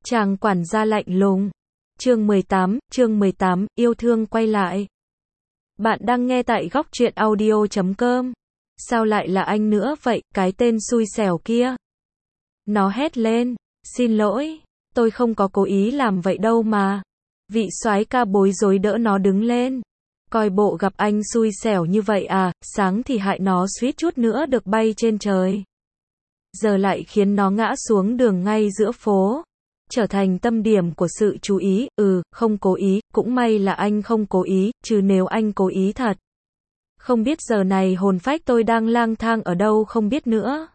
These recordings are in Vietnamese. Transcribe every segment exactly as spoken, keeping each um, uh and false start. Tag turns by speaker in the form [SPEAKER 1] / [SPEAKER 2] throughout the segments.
[SPEAKER 1] Chàng quản gia lạnh lùng. Chương mười tám, chương mười tám, yêu thương quay lại. Bạn đang nghe tại góc truyện audio chấm com. Sao lại là anh nữa vậy, cái tên xui xẻo kia. Nó hét lên. Xin lỗi, tôi không có cố ý làm vậy đâu mà. Vị soái ca bối rối đỡ nó đứng lên. Coi bộ gặp anh xui xẻo như vậy à, sáng thì hại nó suýt chút nữa được bay trên trời. Giờ lại khiến nó ngã xuống đường ngay giữa phố. Trở thành tâm điểm của sự chú ý, ừ, không cố ý, cũng may là anh không cố ý, chứ nếu anh cố ý thật. Không biết giờ này hồn phách tôi đang lang thang ở đâu không biết nữa.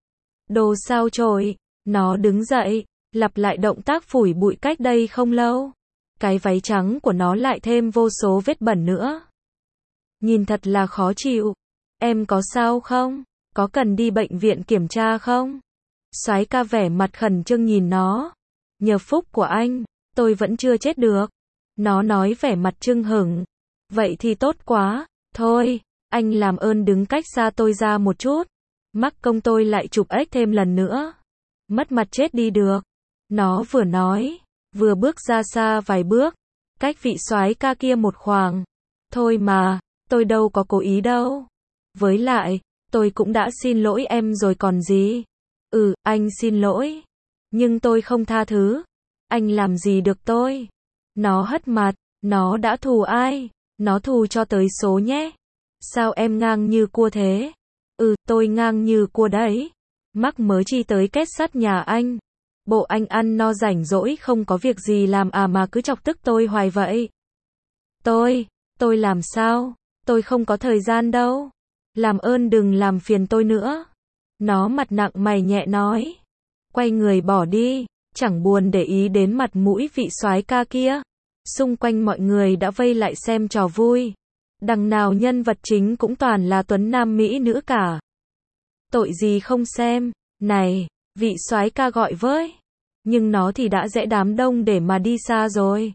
[SPEAKER 1] Đồ sao chổi, nó đứng dậy, lặp lại động tác phủi bụi cách đây không lâu. Cái váy trắng của nó lại thêm vô số vết bẩn nữa. Nhìn thật là khó chịu. Em có sao không? Có cần đi bệnh viện kiểm tra không? Soái ca vẻ mặt khẩn trương nhìn nó. Nhờ phúc của anh, tôi vẫn chưa chết được. Nó nói vẻ mặt trưng hửng. Vậy thì tốt quá. Thôi, anh làm ơn đứng cách xa tôi ra một chút. Mắc công tôi lại chụp ếch thêm lần nữa. Mất mặt chết đi được. Nó vừa nói, vừa bước ra xa vài bước, cách vị soái ca kia một khoảng. Thôi mà, tôi đâu có cố ý đâu. Với lại, tôi cũng đã xin lỗi em rồi còn gì. Ừ, anh xin lỗi. Nhưng tôi không tha thứ. Anh làm gì được tôi? Nó hất mặt. Nó đã thù ai? Nó thù cho tới số nhé. Sao em ngang như cua thế? Ừ, tôi ngang như cua đấy. Mắc mớ chi tới kết sắt nhà anh. Bộ anh ăn no rảnh rỗi không có việc gì làm à mà cứ chọc tức tôi hoài vậy. Tôi, tôi làm sao? Tôi không có thời gian đâu. Làm ơn đừng làm phiền tôi nữa. Nó mặt nặng mày nhẹ nói. Quay người bỏ đi, chẳng buồn để ý đến mặt mũi vị soái ca kia. Xung quanh mọi người đã vây lại xem trò vui. Đằng nào nhân vật chính cũng toàn là tuấn nam mỹ nữ cả. Tội gì không xem. Này, vị soái ca gọi với. Nhưng nó thì đã dễ đám đông để mà đi xa rồi.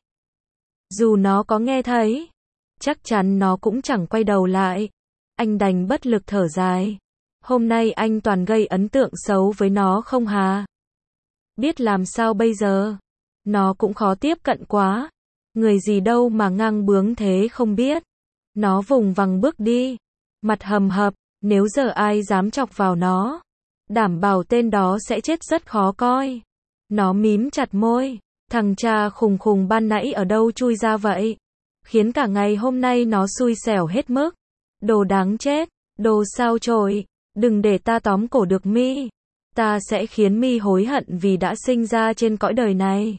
[SPEAKER 1] Dù nó có nghe thấy, chắc chắn nó cũng chẳng quay đầu lại. Anh đành bất lực thở dài. Hôm nay anh toàn gây ấn tượng xấu với nó không hà? Biết làm sao bây giờ? Nó cũng khó tiếp cận quá. Người gì đâu mà ngang bướng thế không biết. Nó vùng vằng bước đi. Mặt hầm hập, nếu giờ ai dám chọc vào nó, đảm bảo tên đó sẽ chết rất khó coi. Nó mím chặt môi. Thằng cha khùng khùng ban nãy ở đâu chui ra vậy? Khiến cả ngày hôm nay nó xui xẻo hết mức. Đồ đáng chết. Đồ sao chổi. Đừng để ta tóm cổ được mi. Ta sẽ khiến mi hối hận vì đã sinh ra trên cõi đời này.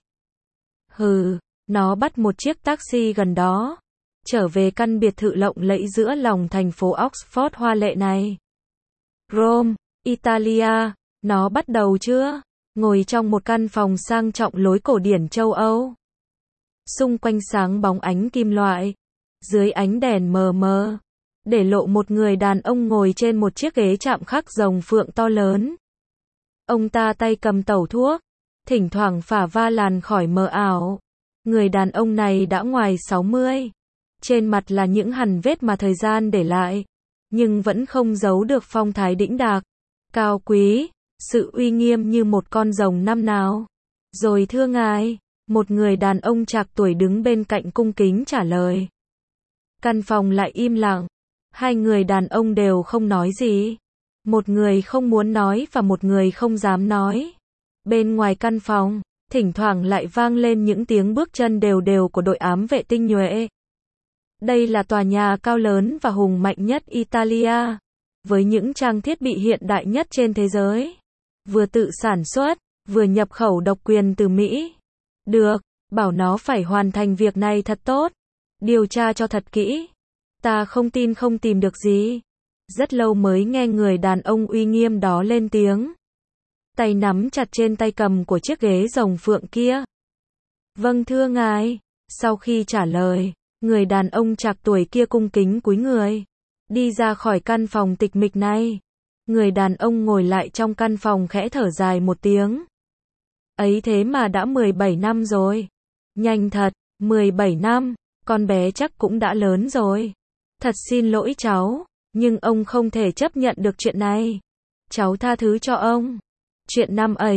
[SPEAKER 1] Hừ, nó bắt một chiếc taxi gần đó. Trở về căn biệt thự lộng lẫy giữa lòng thành phố Oxford hoa lệ này. Rome, Italia, nó bắt đầu chưa? Ngồi trong một căn phòng sang trọng lối cổ điển châu Âu. Xung quanh sáng bóng ánh kim loại. Dưới ánh đèn mờ mờ. Để lộ một người đàn ông ngồi trên một chiếc ghế chạm khắc rồng phượng to lớn. Ông ta tay cầm tẩu thuốc, thỉnh thoảng phả va làn khỏi mờ ảo. Người đàn ông này đã ngoài sáu mươi. Trên mặt là những hằn vết mà thời gian để lại, nhưng vẫn không giấu được phong thái đĩnh đạc, cao quý, sự uy nghiêm như một con rồng năm nào. Rồi thưa ngài, một người đàn ông trạc tuổi đứng bên cạnh cung kính trả lời. Căn phòng lại im lặng. Hai người đàn ông đều không nói gì. Một người không muốn nói và một người không dám nói. Bên ngoài căn phòng, thỉnh thoảng lại vang lên những tiếng bước chân đều đều của đội ám vệ tinh nhuệ. Đây là tòa nhà cao lớn và hùng mạnh nhất Italia, với những trang thiết bị hiện đại nhất trên thế giới. Vừa tự sản xuất, vừa nhập khẩu độc quyền từ Mỹ. Được, bảo nó phải hoàn thành việc này thật tốt. Điều tra cho thật kỹ. Ta không tin không tìm được gì. Rất lâu mới nghe người đàn ông uy nghiêm đó lên tiếng. Tay nắm chặt trên tay cầm của chiếc ghế rồng phượng kia. Vâng thưa ngài. Sau khi trả lời, người đàn ông trạc tuổi kia cung kính cúi người. Đi ra khỏi căn phòng tịch mịch này. Người đàn ông ngồi lại trong căn phòng khẽ thở dài một tiếng. Ấy thế mà đã mười bảy năm rồi. Nhanh thật, mười bảy năm, con bé chắc cũng đã lớn rồi. Thật xin lỗi cháu, nhưng ông không thể chấp nhận được chuyện này. Cháu tha thứ cho ông. Chuyện năm ấy,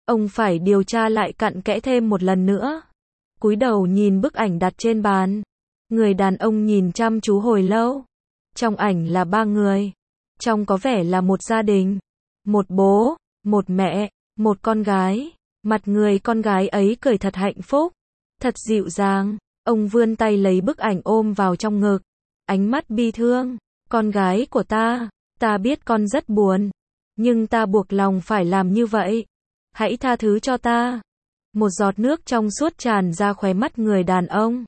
[SPEAKER 1] Ông phải điều tra lại cặn kẽ thêm một lần nữa. Cúi đầu nhìn bức ảnh đặt trên bàn. Người đàn ông nhìn chăm chú hồi lâu. Trong ảnh là ba người. Trông có vẻ là một gia đình. Một bố, một mẹ, một con gái. Mặt người con gái ấy cười thật hạnh phúc. Thật dịu dàng. Ông vươn tay lấy bức ảnh ôm vào trong ngực. Ánh mắt bi thương. Con gái của ta, ta biết con rất buồn. Nhưng ta buộc lòng phải làm như vậy. Hãy tha thứ cho ta. Một giọt nước trong suốt tràn ra khóe mắt người đàn ông.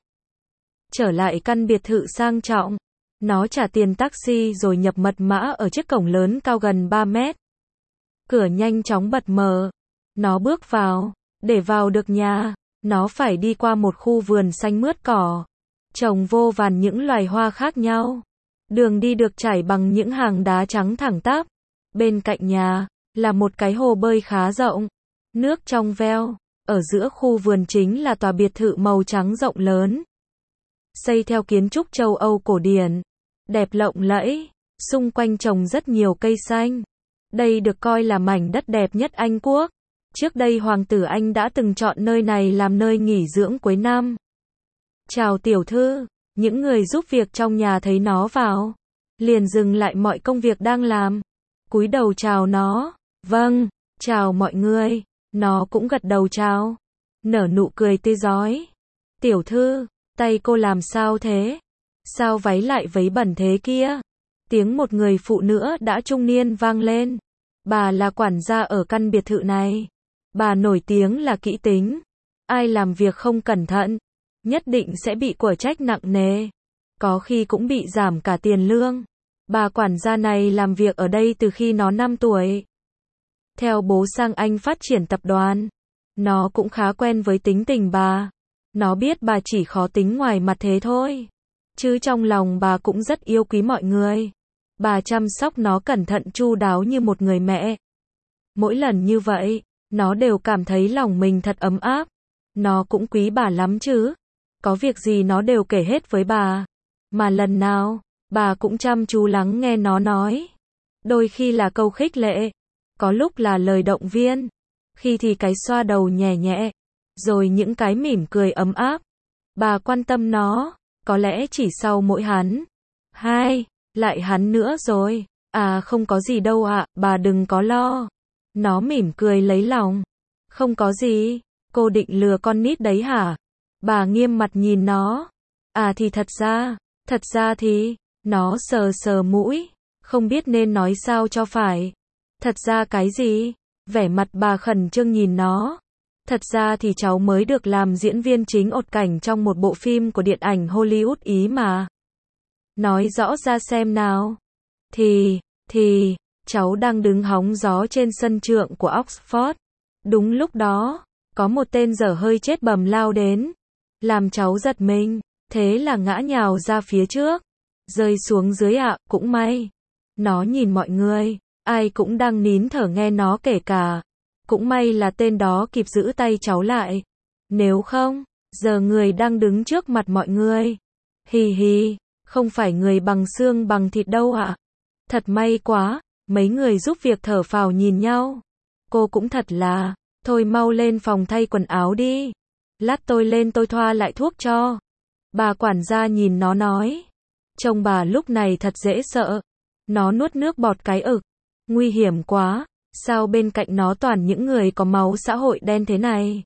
[SPEAKER 1] Trở lại căn biệt thự sang trọng. Nó trả tiền taxi rồi nhập mật mã ở chiếc cổng lớn cao gần ba mét. Cửa nhanh chóng bật mở. Nó bước vào. Để vào được nhà, nó phải đi qua một khu vườn xanh mướt cỏ. Trồng vô vàn những loài hoa khác nhau. Đường đi được trải bằng những hàng đá trắng thẳng tắp. Bên cạnh nhà là một cái hồ bơi khá rộng. Nước trong veo. Ở giữa khu vườn chính là tòa biệt thự màu trắng rộng lớn. Xây theo kiến trúc châu Âu cổ điển. Đẹp lộng lẫy. Xung quanh trồng rất nhiều cây xanh. Đây được coi là mảnh đất đẹp nhất Anh Quốc. Trước đây Hoàng tử Anh đã từng chọn nơi này làm nơi nghỉ dưỡng cuối năm. Chào tiểu thư. Những người giúp việc trong nhà thấy nó vào. Liền dừng lại mọi công việc đang làm. Cúi đầu chào nó. Vâng, chào mọi người. Nó cũng gật đầu chào. Nở nụ cười tươi rói. Tiểu thư, tay cô làm sao thế? Sao váy lại vấy bẩn thế kia? Tiếng một người phụ nữ đã trung niên vang lên. Bà là quản gia ở căn biệt thự này. Bà nổi tiếng là kỹ tính. Ai làm việc không cẩn thận, nhất định sẽ bị của trách nặng nề. Có khi cũng bị giảm cả tiền lương. Bà quản gia này làm việc ở đây từ khi nó năm tuổi. Theo bố sang Anh phát triển tập đoàn. Nó cũng khá quen với tính tình bà. Nó biết bà chỉ khó tính ngoài mặt thế thôi. Chứ trong lòng bà cũng rất yêu quý mọi người. Bà chăm sóc nó cẩn thận chu đáo như một người mẹ. Mỗi lần như vậy, nó đều cảm thấy lòng mình thật ấm áp. Nó cũng quý bà lắm chứ. Có việc gì nó đều kể hết với bà. Mà lần nào, bà cũng chăm chú lắng nghe nó nói. Đôi khi là câu khích lệ. Có lúc là lời động viên. Khi thì cái xoa đầu nhẹ nhẹ. Rồi những cái mỉm cười ấm áp. Bà quan tâm nó. Có lẽ chỉ sau mỗi hắn. Hai, lại hắn nữa rồi. À không có gì đâu ạ, bà đừng có lo. Nó mỉm cười lấy lòng. Không có gì, cô định lừa con nít đấy hả? Bà nghiêm mặt nhìn nó. À thì thật ra, thật ra thì, nó sờ sờ mũi. Không biết nên nói sao cho phải. Thật ra cái gì? Vẻ mặt bà khẩn trương nhìn nó. Thật ra thì cháu mới được làm diễn viên chính ột cảnh trong một bộ phim của điện ảnh Hollywood Ý mà. Nói rõ ra xem nào. Thì, thì, cháu đang đứng hóng gió trên sân trượng của Oxford. Đúng lúc đó, có một tên dở hơi chết bầm lao đến. Làm cháu giật mình, thế là ngã nhào ra phía trước. Rơi xuống dưới ạ, cũng may. Nó nhìn mọi người, ai cũng đang nín thở nghe nó kể cả. Cũng may là tên đó kịp giữ tay cháu lại. Nếu không, giờ người đang đứng trước mặt mọi người. Hì hì, không phải người bằng xương bằng thịt đâu ạ. Thật may quá, mấy người giúp việc thở phào nhìn nhau. Cô cũng thật là, thôi mau lên phòng thay quần áo đi. Lát tôi lên tôi thoa lại thuốc cho. Bà quản gia nhìn nó nói. Trông bà lúc này thật dễ sợ. Nó nuốt nước bọt cái ực. Nguy hiểm quá. Sao bên cạnh nó toàn những người có máu xã hội đen thế này?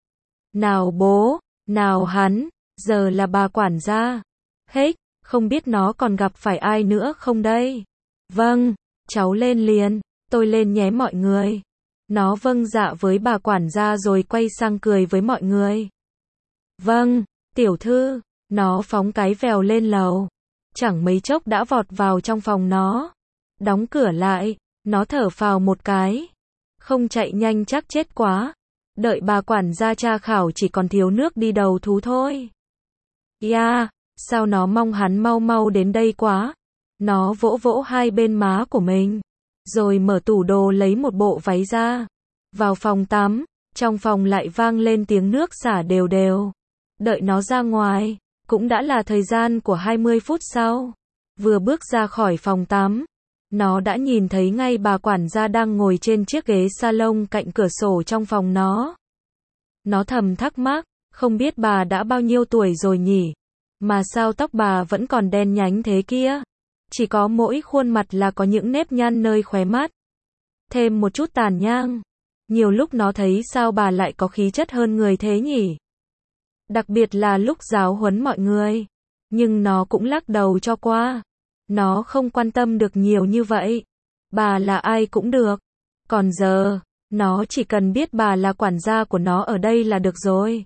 [SPEAKER 1] Nào bố, nào hắn, giờ là bà quản gia. Hết, không biết nó còn gặp phải ai nữa không đây? Vâng, cháu lên liền, tôi lên nhé mọi người. Nó vâng dạ với bà quản gia rồi quay sang cười với mọi người. Vâng, tiểu thư, nó phóng cái vèo lên lầu. Chẳng mấy chốc đã vọt vào trong phòng nó. Đóng cửa lại. Nó thở phào một cái. Không chạy nhanh chắc chết quá. Đợi bà quản gia tra khảo chỉ còn thiếu nước đi đầu thú thôi. Yeah, sao nó mong hắn mau mau đến đây quá. Nó vỗ vỗ hai bên má của mình. Rồi mở tủ đồ lấy một bộ váy ra. Vào phòng tắm. Trong phòng lại vang lên tiếng nước xả đều đều. Đợi nó ra ngoài. Cũng đã là thời gian của hai mươi phút sau. Vừa bước ra khỏi phòng tắm. Nó đã nhìn thấy ngay bà quản gia đang ngồi trên chiếc ghế salon cạnh cửa sổ trong phòng nó. Nó thầm thắc mắc, không biết bà đã bao nhiêu tuổi rồi nhỉ? Mà sao tóc bà vẫn còn đen nhánh thế kia? Chỉ có mỗi khuôn mặt là có những nếp nhăn nơi khóe mắt. Thêm một chút tàn nhang. Nhiều lúc nó thấy sao bà lại có khí chất hơn người thế nhỉ? Đặc biệt là lúc giáo huấn mọi người. Nhưng nó cũng lắc đầu cho qua. Nó không quan tâm được nhiều như vậy. Bà là ai cũng được. Còn giờ, nó chỉ cần biết bà là quản gia của nó ở đây là được rồi.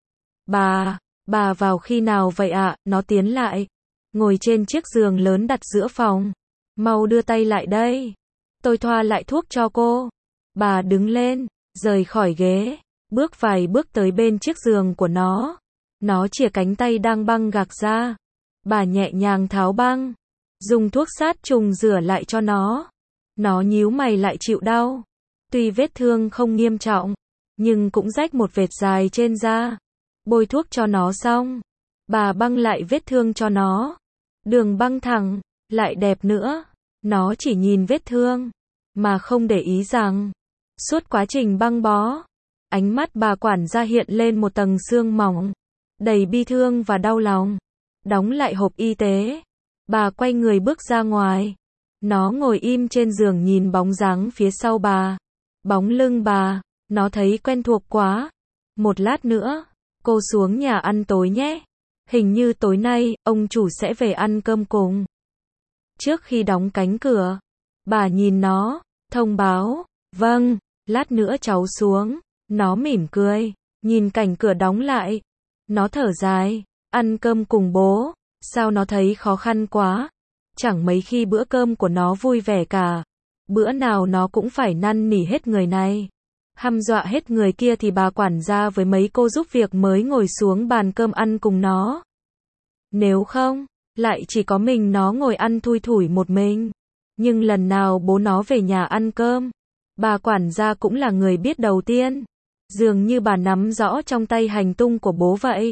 [SPEAKER 1] Bà, bà vào khi nào vậy ạ? À? Nó tiến lại. Ngồi trên chiếc giường lớn đặt giữa phòng. Mau đưa tay lại đây. Tôi thoa lại thuốc cho cô. Bà đứng lên, rời khỏi ghế, bước vài bước tới bên chiếc giường của nó. Nó chìa cánh tay đang băng gạc ra. Bà nhẹ nhàng tháo băng, dùng thuốc sát trùng rửa lại cho nó. Nó nhíu mày lại chịu đau. Tuy vết thương không nghiêm trọng, nhưng cũng rách một vệt dài trên da. Bôi thuốc cho nó xong, bà băng lại vết thương cho nó. Đường băng thẳng, lại đẹp nữa. Nó chỉ nhìn vết thương, mà không để ý rằng, suốt quá trình băng bó, ánh mắt bà quản gia hiện lên một tầng sương mỏng, đầy bi thương và đau lòng. Đóng lại hộp y tế, bà quay người bước ra ngoài. Nó ngồi im trên giường nhìn bóng dáng phía sau bà. Bóng lưng bà, nó thấy quen thuộc quá. Một lát nữa, cô xuống nhà ăn tối nhé. Hình như tối nay, ông chủ sẽ về ăn cơm cùng. Trước khi đóng cánh cửa, bà nhìn nó, thông báo, vâng, lát nữa cháu xuống. Nó mỉm cười, nhìn cảnh cửa đóng lại. Nó thở dài, ăn cơm cùng bố, sao nó thấy khó khăn quá. Chẳng mấy khi bữa cơm của nó vui vẻ cả. Bữa nào nó cũng phải năn nỉ hết người này, hăm dọa hết người kia thì bà quản gia với mấy cô giúp việc mới ngồi xuống bàn cơm ăn cùng nó. Nếu không, lại chỉ có mình nó ngồi ăn thui thủi một mình. Nhưng lần nào bố nó về nhà ăn cơm, bà quản gia cũng là người biết đầu tiên. Dường như bà nắm rõ trong tay hành tung của bố vậy.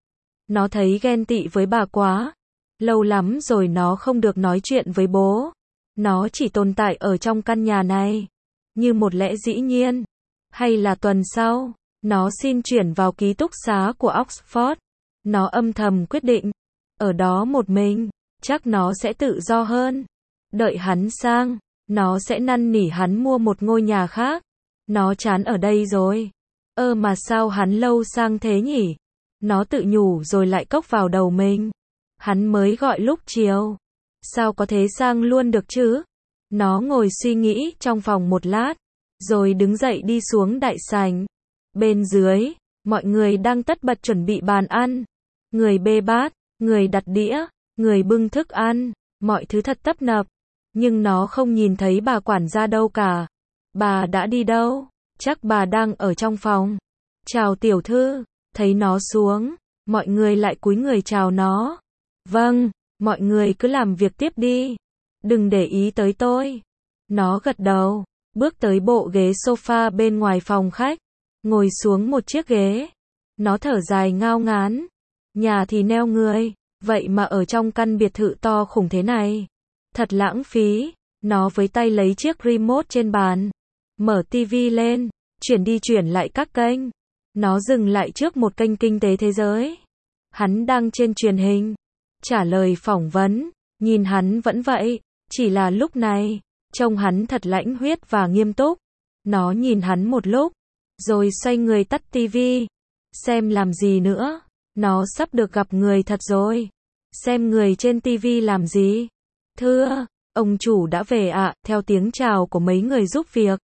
[SPEAKER 1] Nó thấy ghen tị với bà quá. Lâu lắm rồi nó không được nói chuyện với bố. Nó chỉ tồn tại ở trong căn nhà này, như một lẽ dĩ nhiên. Hay là tuần sau, nó xin chuyển vào ký túc xá của Oxford. Nó âm thầm quyết định, ở đó một mình, chắc nó sẽ tự do hơn. Đợi hắn sang, nó sẽ năn nỉ hắn mua một ngôi nhà khác. Nó chán ở đây rồi. Ơ mà sao hắn lâu sang thế nhỉ? Nó tự nhủ rồi lại cốc vào đầu mình. Hắn mới gọi lúc chiều. Sao có thế sang luôn được chứ? Nó ngồi suy nghĩ trong phòng một lát, rồi đứng dậy đi xuống đại sảnh. Bên dưới, mọi người đang tất bật chuẩn bị bàn ăn. Người bê bát, người đặt đĩa, người bưng thức ăn, mọi thứ thật tấp nập. Nhưng nó không nhìn thấy bà quản gia đâu cả. Bà đã đi đâu? Chắc bà đang ở trong phòng. Chào tiểu thư, thấy nó xuống, mọi người lại cúi người chào nó. Vâng, mọi người cứ làm việc tiếp đi. Đừng để ý tới tôi. Nó gật đầu, bước tới bộ ghế sofa bên ngoài phòng khách, ngồi xuống một chiếc ghế. Nó thở dài ngao ngán. Nhà thì neo người, vậy mà ở trong căn biệt thự to khủng thế này. Thật lãng phí. Nó với tay lấy chiếc remote trên bàn, mở tivi lên, chuyển đi chuyển lại các kênh. Nó dừng lại trước một kênh kinh tế thế giới. Hắn đang trên truyền hình, trả lời phỏng vấn. Nhìn hắn vẫn vậy, chỉ là lúc này, trông hắn thật lãnh huyết và nghiêm túc. Nó nhìn hắn một lúc, rồi xoay người tắt tivi. Xem làm gì nữa, nó sắp được gặp người thật rồi. Xem người trên tivi làm gì? Thưa, ông chủ đã về ạ, à, theo tiếng chào của mấy người giúp việc.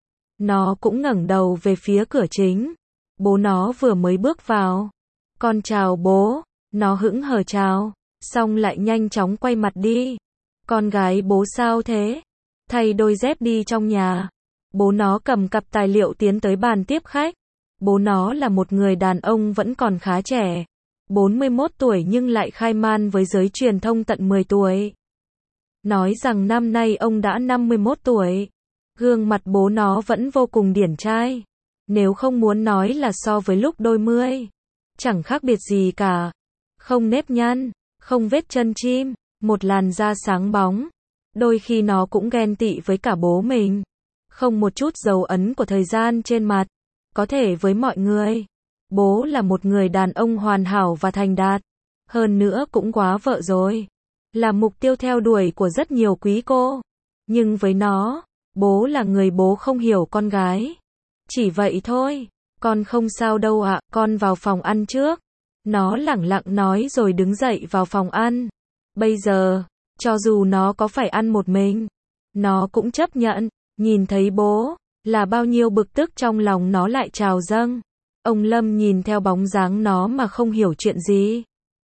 [SPEAKER 1] Nó cũng ngẩng đầu về phía cửa chính. Bố nó vừa mới bước vào. Con chào bố. Nó hững hờ chào, xong lại nhanh chóng quay mặt đi. Con gái bố sao thế? Thay đôi dép đi trong nhà. Bố nó cầm cặp tài liệu tiến tới bàn tiếp khách. Bố nó là một người đàn ông vẫn còn khá trẻ. bốn mươi mốt tuổi nhưng lại khai man với giới truyền thông tận mười tuổi. Nói rằng năm nay ông đã năm mươi mốt tuổi. Gương mặt bố nó vẫn vô cùng điển trai. Nếu không muốn nói là so với lúc đôi mươi. Chẳng khác biệt gì cả. Không nếp nhăn, không vết chân chim, một làn da sáng bóng. Đôi khi nó cũng ghen tị với cả bố mình. Không một chút dấu ấn của thời gian trên mặt. Có thể với mọi người, bố là một người đàn ông hoàn hảo và thành đạt. Hơn nữa cũng quá vợ rồi. Là mục tiêu theo đuổi của rất nhiều quý cô. Nhưng với nó, bố là người bố không hiểu con gái. Chỉ vậy thôi. Con không sao đâu ạ, con vào phòng ăn trước. Nó lẳng lặng nói rồi đứng dậy vào phòng ăn. Bây giờ, cho dù nó có phải ăn một mình, nó cũng chấp nhận. Nhìn thấy bố, là bao nhiêu bực tức trong lòng nó lại trào dâng. Ông Lâm nhìn theo bóng dáng nó mà không hiểu chuyện gì.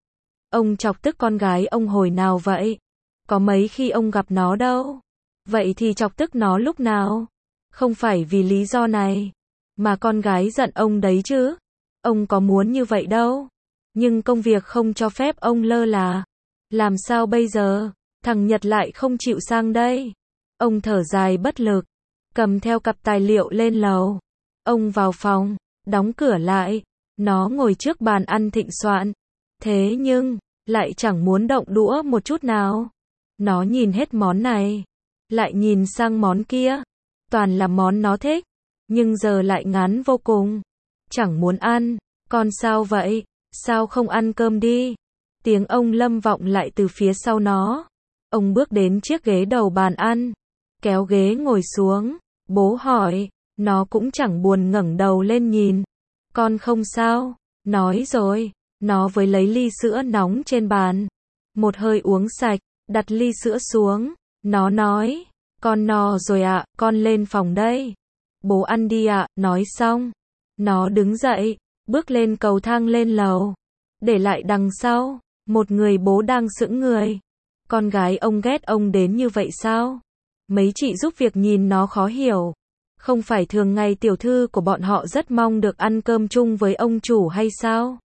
[SPEAKER 1] Ông chọc tức con gái ông hồi nào vậy? Có mấy khi ông gặp nó đâu. Vậy thì chọc tức nó lúc nào? Không phải vì lý do này, mà con gái giận ông đấy chứ. Ông có muốn như vậy đâu. Nhưng công việc không cho phép ông lơ là. Làm sao bây giờ? Thằng Nhật lại không chịu sang đây. Ông thở dài bất lực, cầm theo cặp tài liệu lên lầu. Ông vào phòng, đóng cửa lại. Nó ngồi trước bàn ăn thịnh soạn. Thế nhưng, lại chẳng muốn động đũa một chút nào. Nó nhìn hết món này, lại nhìn sang món kia. Toàn là món nó thích, nhưng giờ lại ngán vô cùng. Chẳng muốn ăn. Con sao vậy? Sao không ăn cơm đi? Tiếng ông Lâm vọng lại từ phía sau nó. Ông bước đến chiếc ghế đầu bàn ăn, kéo ghế ngồi xuống. Bố hỏi, nó cũng chẳng buồn ngẩng đầu lên nhìn. Con không sao. Nói rồi, nó với lấy ly sữa nóng trên bàn. Một hơi uống sạch, đặt ly sữa xuống. Nó nói, con no rồi ạ, con lên phòng đây. Bố ăn đi ạ, nói xong. Nó đứng dậy, bước lên cầu thang lên lầu. Để lại đằng sau, một người bố đang sững người. Con gái ông ghét ông đến như vậy sao? Mấy chị giúp việc nhìn nó khó hiểu. Không phải thường ngày tiểu thư của bọn họ rất mong được ăn cơm chung với ông chủ hay sao?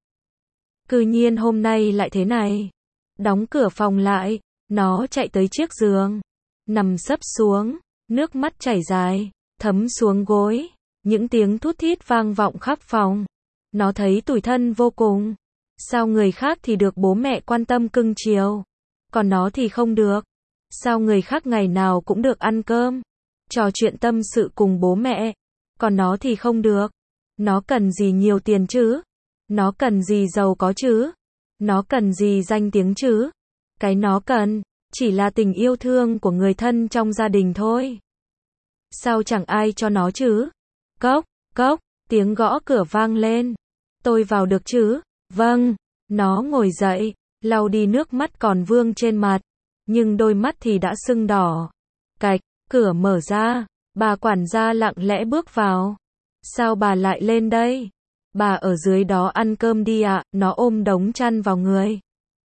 [SPEAKER 1] Cư nhiên hôm nay lại thế này. Đóng cửa phòng lại, nó chạy tới chiếc giường, nằm sấp xuống, nước mắt chảy dài, thấm xuống gối. Những tiếng thút thít vang vọng khắp phòng. Nó thấy tủi thân vô cùng. Sao người khác thì được bố mẹ quan tâm cưng chiều, còn nó thì không được? Sao người khác ngày nào cũng được ăn cơm, trò chuyện tâm sự cùng bố mẹ, còn nó thì không được? Nó cần gì nhiều tiền chứ? Nó cần gì giàu có chứ? Nó cần gì danh tiếng chứ? Cái nó cần, chỉ là tình yêu thương của người thân trong gia đình thôi. Sao chẳng ai cho nó chứ? Cốc, cốc, tiếng gõ cửa vang lên. Tôi vào được chứ? Vâng. Nó ngồi dậy, lau đi nước mắt còn vương trên mặt, nhưng đôi mắt thì đã sưng đỏ. Cạch, cửa mở ra, bà quản gia lặng lẽ bước vào. Sao bà lại lên đây? Bà ở dưới đó ăn cơm đi ạ. Nó ôm đống chăn vào người,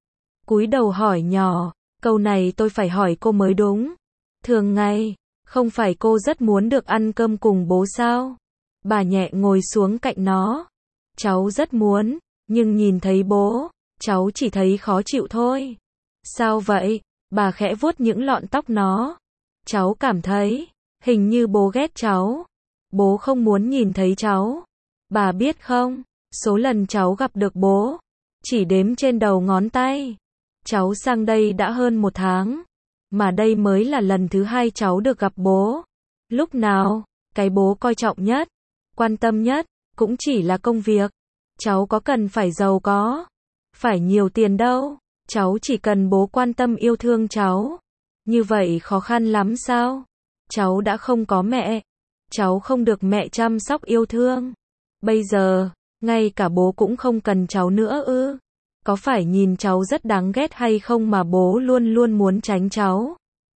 [SPEAKER 1] cúi đầu hỏi nhỏ. Câu này tôi phải hỏi cô mới đúng. Thường ngày, không phải cô rất muốn được ăn cơm cùng bố sao? Bà nhẹ ngồi xuống cạnh nó. Cháu rất muốn, nhưng nhìn thấy bố, cháu chỉ thấy khó chịu thôi. Sao vậy? Bà khẽ vuốt những lọn tóc nó. Cháu cảm thấy, hình như bố ghét cháu. Bố không muốn nhìn thấy cháu. Bà biết không, số lần cháu gặp được bố, chỉ đếm trên đầu ngón tay. Cháu sang đây đã hơn một tháng, mà đây mới là lần thứ hai cháu được gặp bố. Lúc nào, cái bố coi trọng nhất, quan tâm nhất, cũng chỉ là công việc. Cháu có cần phải giàu có, phải nhiều tiền đâu. Cháu chỉ cần bố quan tâm yêu thương cháu. Như vậy khó khăn lắm sao? Cháu đã không có mẹ. Cháu không được mẹ chăm sóc yêu thương. Bây giờ, ngay cả bố cũng không cần cháu nữa ư? Có phải nhìn cháu rất đáng ghét hay không mà bố luôn luôn muốn tránh cháu?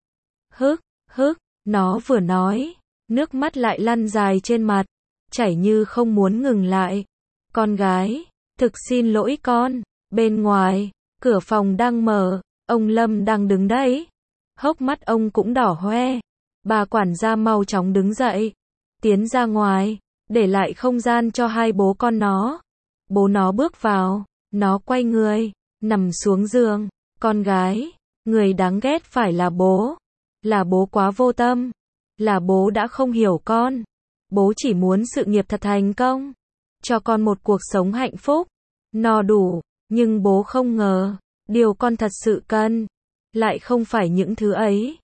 [SPEAKER 1] Hức, hức, nó vừa nói, nước mắt lại lăn dài trên mặt, chảy như không muốn ngừng lại. Con gái, thực xin lỗi con. Bên ngoài, cửa phòng đang mở, ông Lâm đang đứng đấy. Hốc mắt ông cũng đỏ hoe. Bà quản gia mau chóng đứng dậy, tiến ra ngoài, để lại không gian cho hai bố con nó. Bố nó bước vào, nó quay người, nằm xuống giường. Con gái, người đáng ghét phải là bố. Là bố quá vô tâm. Là bố đã không hiểu con. Bố chỉ muốn sự nghiệp thật thành công, cho con một cuộc sống hạnh phúc, no đủ. Nhưng bố không ngờ, điều con thật sự cần, lại không phải những thứ ấy.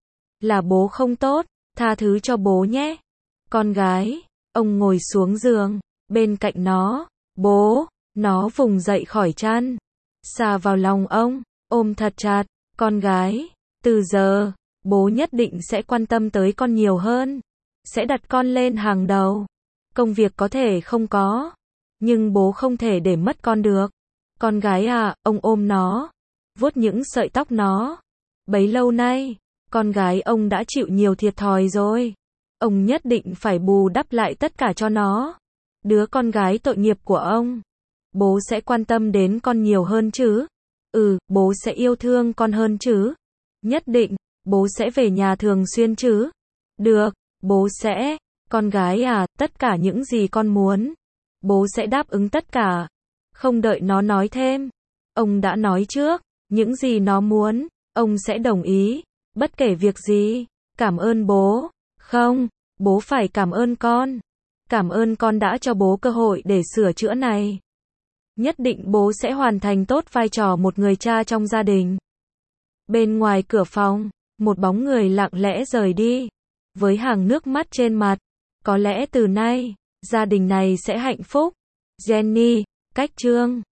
[SPEAKER 1] Là bố không tốt, tha thứ cho bố nhé. Con gái, ông ngồi xuống giường, bên cạnh nó. Bố, nó vùng dậy khỏi chăn, xà vào lòng ông, ôm thật chặt. Con gái, từ giờ, bố nhất định sẽ quan tâm tới con nhiều hơn, sẽ đặt con lên hàng đầu. Công việc có thể không có, nhưng bố không thể để mất con được. Con gái à, ông ôm nó, vuốt những sợi tóc nó. Bấy lâu nay, con gái ông đã chịu nhiều thiệt thòi rồi. Ông nhất định phải bù đắp lại tất cả cho nó. Đứa con gái tội nghiệp của ông. Bố sẽ quan tâm đến con nhiều hơn chứ? Ừ, bố sẽ yêu thương con hơn chứ? Nhất định, bố sẽ về nhà thường xuyên chứ? Được, bố sẽ. Con gái à, tất cả những gì con muốn, bố sẽ đáp ứng tất cả. Không đợi nó nói thêm, ông đã nói trước, những gì nó muốn, ông sẽ đồng ý, bất kể việc gì. Cảm ơn bố. Không, bố phải cảm ơn con. Cảm ơn con đã cho bố cơ hội để sửa chữa này. Nhất định bố sẽ hoàn thành tốt vai trò một người cha trong gia đình. Bên ngoài cửa phòng, một bóng người lặng lẽ rời đi, với hàng nước mắt trên mặt. Có lẽ từ nay, gia đình này sẽ hạnh phúc. Jenny, cách chương